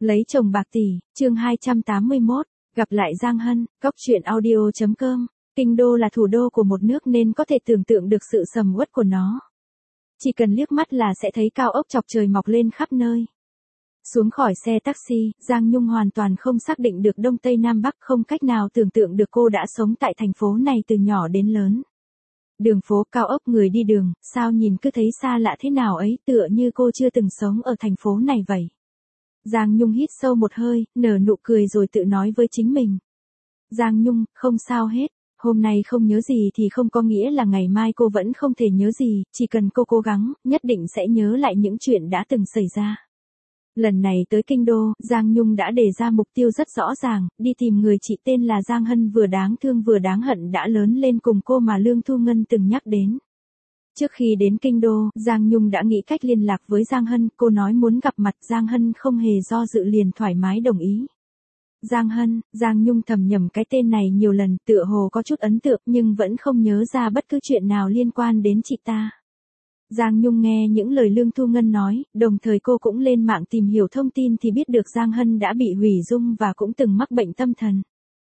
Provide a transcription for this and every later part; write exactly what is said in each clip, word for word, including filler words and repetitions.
Lấy chồng bạc tỷ, chương hai trăm tám mươi mốt, gặp lại Giang Hân, cóc truyện audio chấm com. Kinh đô là thủ đô của một nước nên có thể tưởng tượng được sự sầm uất của nó. Chỉ cần liếc mắt là sẽ thấy cao ốc chọc trời mọc lên khắp nơi. Xuống khỏi xe taxi, Giang Nhung hoàn toàn không xác định được Đông Tây Nam Bắc, không cách nào tưởng tượng được cô đã sống tại thành phố này từ nhỏ đến lớn. Đường phố, cao ốc, người đi đường, sao nhìn cứ thấy xa lạ thế nào ấy, tựa như cô chưa từng sống ở thành phố này vậy. Giang Nhung hít sâu một hơi, nở nụ cười rồi tự nói với chính mình. Giang Nhung, không sao hết, hôm nay không nhớ gì thì không có nghĩa là ngày mai cô vẫn không thể nhớ gì, chỉ cần cô cố gắng, nhất định sẽ nhớ lại những chuyện đã từng xảy ra. Lần này tới Kinh Đô, Giang Nhung đã đề ra mục tiêu rất rõ ràng, đi tìm người chị tên là Giang Hân vừa đáng thương vừa đáng hận đã lớn lên cùng cô mà Lương Thu Ngân từng nhắc đến. Trước khi đến Kinh Đô, Giang Nhung đã nghĩ cách liên lạc với Giang Hân, cô nói muốn gặp mặt Giang Hân không hề do dự liền thoải mái đồng ý. Giang Hân, Giang Nhung thầm nhầm cái tên này nhiều lần, tựa hồ có chút ấn tượng nhưng vẫn không nhớ ra bất cứ chuyện nào liên quan đến chị ta. Giang Nhung nghe những lời Lương Thu Ngân nói, đồng thời cô cũng lên mạng tìm hiểu thông tin thì biết được Giang Hân đã bị hủy dung và cũng từng mắc bệnh tâm thần.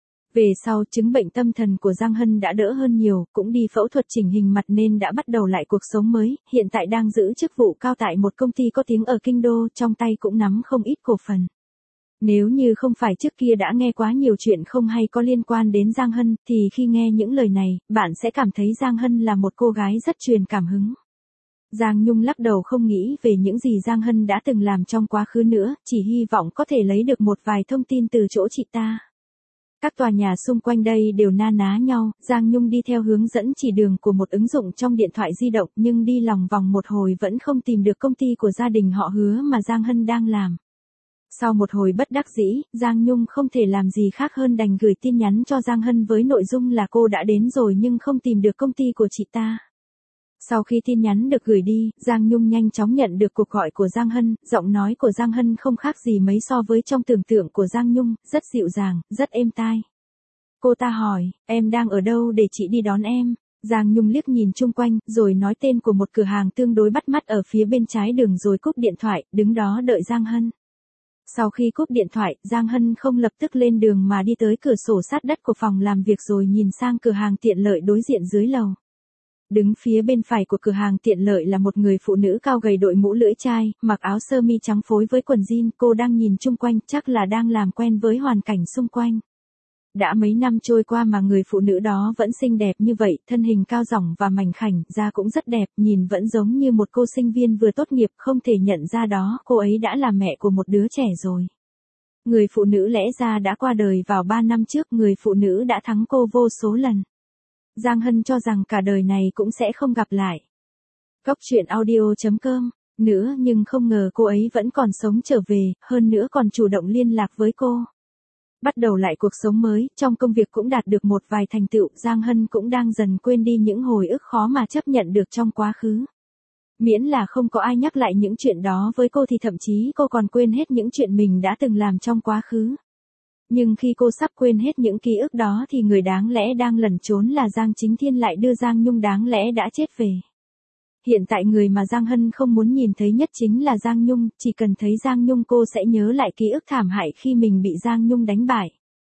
Về sau, chứng bệnh tâm thần của Giang Hân đã đỡ hơn nhiều, cũng đi phẫu thuật chỉnh hình mặt nên đã bắt đầu lại cuộc sống mới, hiện tại đang giữ chức vụ cao tại một công ty có tiếng ở Kinh Đô, trong tay cũng nắm không ít cổ phần. Nếu như không phải trước kia đã nghe quá nhiều chuyện không hay có liên quan đến Giang Hân, thì khi nghe những lời này, bạn sẽ cảm thấy Giang Hân là một cô gái rất truyền cảm hứng. Giang Nhung lắc đầu không nghĩ về những gì Giang Hân đã từng làm trong quá khứ nữa, chỉ hy vọng có thể lấy được một vài thông tin từ chỗ chị ta. Các tòa nhà xung quanh đây đều na ná nhau, Giang Nhung đi theo hướng dẫn chỉ đường của một ứng dụng trong điện thoại di động nhưng đi lòng vòng một hồi vẫn không tìm được công ty của gia đình họ Hứa mà Giang Hân đang làm. Sau một hồi bất đắc dĩ, Giang Nhung không thể làm gì khác hơn đành gửi tin nhắn cho Giang Hân với nội dung là cô đã đến rồi nhưng không tìm được công ty của chị ta. Sau khi tin nhắn được gửi đi, Giang Nhung nhanh chóng nhận được cuộc gọi của Giang Hân, giọng nói của Giang Hân không khác gì mấy so với trong tưởng tượng của Giang Nhung, rất dịu dàng, rất êm tai. Cô ta hỏi, em đang ở đâu để chị đi đón em? Giang Nhung liếc nhìn chung quanh, rồi nói tên của một cửa hàng tương đối bắt mắt ở phía bên trái đường rồi cúp điện thoại, đứng đó đợi Giang Hân. Sau khi cúp điện thoại, Giang Hân không lập tức lên đường mà đi tới cửa sổ sát đất của phòng làm việc rồi nhìn sang cửa hàng tiện lợi đối diện dưới lầu. Đứng phía bên phải của cửa hàng tiện lợi là một người phụ nữ cao gầy đội mũ lưỡi chai, mặc áo sơ mi trắng phối với quần jean, cô đang nhìn chung quanh chắc là đang làm quen với hoàn cảnh xung quanh. Đã mấy năm trôi qua mà người phụ nữ đó vẫn xinh đẹp như vậy, thân hình cao rỏng và mảnh khảnh, da cũng rất đẹp, nhìn vẫn giống như một cô sinh viên vừa tốt nghiệp, không thể nhận ra đó, cô ấy đã là mẹ của một đứa trẻ rồi. Người phụ nữ lẽ ra đã qua đời vào ba năm trước, người phụ nữ đã thắng cô vô số lần. Giang Hân cho rằng cả đời này cũng sẽ không gặp lại. Cóc truyện audio chấm com nữa nhưng không ngờ cô ấy vẫn còn sống trở về, hơn nữa còn chủ động liên lạc với cô. Bắt đầu lại cuộc sống mới, trong công việc cũng đạt được một vài thành tựu, Giang Hân cũng đang dần quên đi những hồi ức khó mà chấp nhận được trong quá khứ. Miễn là không có ai nhắc lại những chuyện đó với cô thì thậm chí cô còn quên hết những chuyện mình đã từng làm trong quá khứ. Nhưng khi cô sắp quên hết những ký ức đó thì người đáng lẽ đang lẩn trốn là Giang Chính Thiên lại đưa Giang Nhung đáng lẽ đã chết về. Hiện tại người mà Giang Hân không muốn nhìn thấy nhất chính là Giang Nhung, chỉ cần thấy Giang Nhung cô sẽ nhớ lại ký ức thảm hại khi mình bị Giang Nhung đánh bại.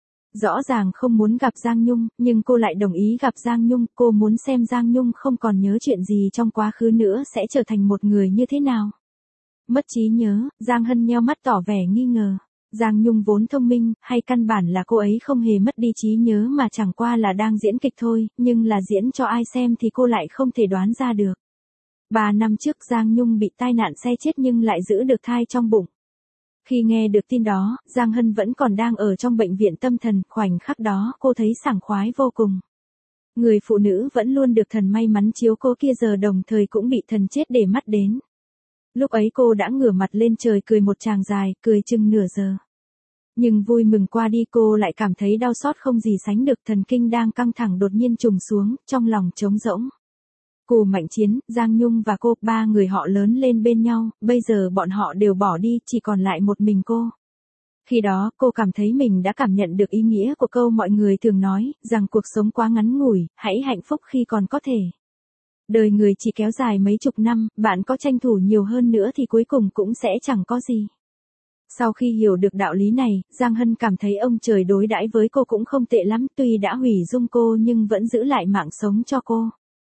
Rõ ràng không muốn gặp Giang Nhung, nhưng cô lại đồng ý gặp Giang Nhung, cô muốn xem Giang Nhung không còn nhớ chuyện gì trong quá khứ nữa sẽ trở thành một người như thế nào. Mất trí nhớ, Giang Hân nheo mắt tỏ vẻ nghi ngờ. Giang Nhung vốn thông minh, hay căn bản là cô ấy không hề mất đi trí nhớ mà chẳng qua là đang diễn kịch thôi, nhưng là diễn cho ai xem thì cô lại không thể đoán ra được. Ba năm trước Giang Nhung bị tai nạn xe chết nhưng lại giữ được thai trong bụng. Khi nghe được tin đó, Giang Hân vẫn còn đang ở trong bệnh viện tâm thần, khoảnh khắc đó cô thấy sảng khoái vô cùng. Người phụ nữ vẫn luôn được thần may mắn chiếu cố kia giờ đồng thời cũng bị thần chết để mắt đến. Lúc ấy cô đã ngửa mặt lên trời cười một tràng dài, cười chừng nửa giờ. Nhưng vui mừng qua đi cô lại cảm thấy đau xót không gì sánh được, thần kinh đang căng thẳng đột nhiên trùng xuống, trong lòng trống rỗng. Cù Mạnh Chiến, Giang Nhung và cô, ba người họ lớn lên bên nhau, bây giờ bọn họ đều bỏ đi, chỉ còn lại một mình cô. Khi đó, cô cảm thấy mình đã cảm nhận được ý nghĩa của câu mọi người thường nói, rằng cuộc sống quá ngắn ngủi, hãy hạnh phúc khi còn có thể. Đời người chỉ kéo dài mấy chục năm, bạn có tranh thủ nhiều hơn nữa thì cuối cùng cũng sẽ chẳng có gì. Sau khi hiểu được đạo lý này, Giang Hân cảm thấy ông trời đối đãi với cô cũng không tệ lắm, tuy đã hủy dung cô nhưng vẫn giữ lại mạng sống cho cô.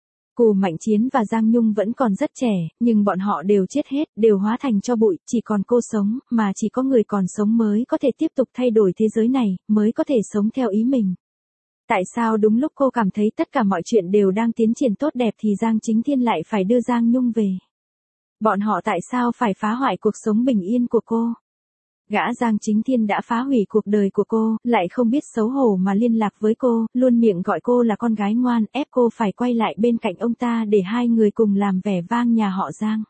Cù Mạnh Chiến và Giang Nhung vẫn còn rất trẻ, nhưng bọn họ đều chết hết, đều hóa thành tro bụi, chỉ còn cô sống, mà chỉ có người còn sống mới có thể tiếp tục thay đổi thế giới này, mới có thể sống theo ý mình. Tại sao đúng lúc cô cảm thấy tất cả mọi chuyện đều đang tiến triển tốt đẹp thì Giang Chính Thiên lại phải đưa Giang Nhung về? Bọn họ tại sao phải phá hoại cuộc sống bình yên của cô? Gã Giang Chính Thiên đã phá hủy cuộc đời của cô, lại không biết xấu hổ mà liên lạc với cô, luôn miệng gọi cô là con gái ngoan, ép cô phải quay lại bên cạnh ông ta để hai người cùng làm vẻ vang nhà họ Giang.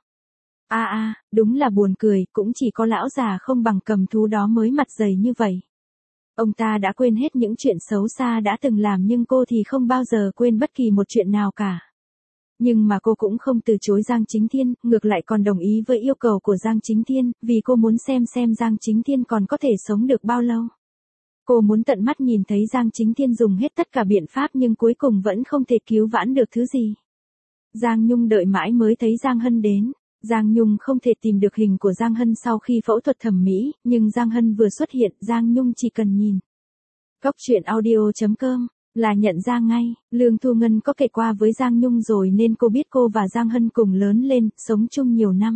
A a, đúng là buồn cười, cũng chỉ có lão già không bằng cầm thú đó mới mặt dày như vậy. Ông ta đã quên hết những chuyện xấu xa đã từng làm nhưng cô thì không bao giờ quên bất kỳ một chuyện nào cả. Nhưng mà cô cũng không từ chối Giang Chính Thiên, ngược lại còn đồng ý với yêu cầu của Giang Chính Thiên, vì cô muốn xem xem Giang Chính Thiên còn có thể sống được bao lâu. Cô muốn tận mắt nhìn thấy Giang Chính Thiên dùng hết tất cả biện pháp nhưng cuối cùng vẫn không thể cứu vãn được thứ gì. Giang Nhung đợi mãi mới thấy Giang Hân đến. Giang Nhung không thể tìm được hình của Giang Hân sau khi phẫu thuật thẩm mỹ, nhưng Giang Hân vừa xuất hiện, Giang Nhung chỉ cần nhìn Cóc truyện audio chấm com là nhận ra ngay. Lương Thu Ngân có kể qua với Giang Nhung rồi nên cô biết cô và Giang Hân cùng lớn lên, sống chung nhiều năm.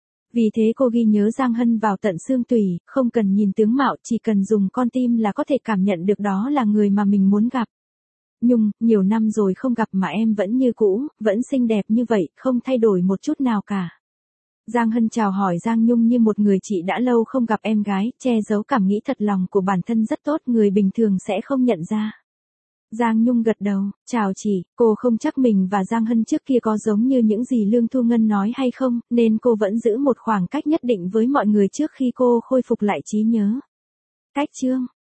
Vì thế cô ghi nhớ Giang Hân vào tận xương tủy, không cần nhìn tướng mạo, chỉ cần dùng con tim là có thể cảm nhận được đó là người mà mình muốn gặp. Nhung, nhiều năm rồi không gặp mà em vẫn như cũ, vẫn xinh đẹp như vậy, không thay đổi một chút nào cả. Giang Hân chào hỏi Giang Nhung như một người chị đã lâu không gặp em gái, che giấu cảm nghĩ thật lòng của bản thân rất tốt, người bình thường sẽ không nhận ra. Giang Nhung gật đầu, chào chị, cô không chắc mình và Giang Hân trước kia có giống như những gì Lương Thu Ngân nói hay không, nên cô vẫn giữ một khoảng cách nhất định với mọi người trước khi cô khôi phục lại trí nhớ. Cách chương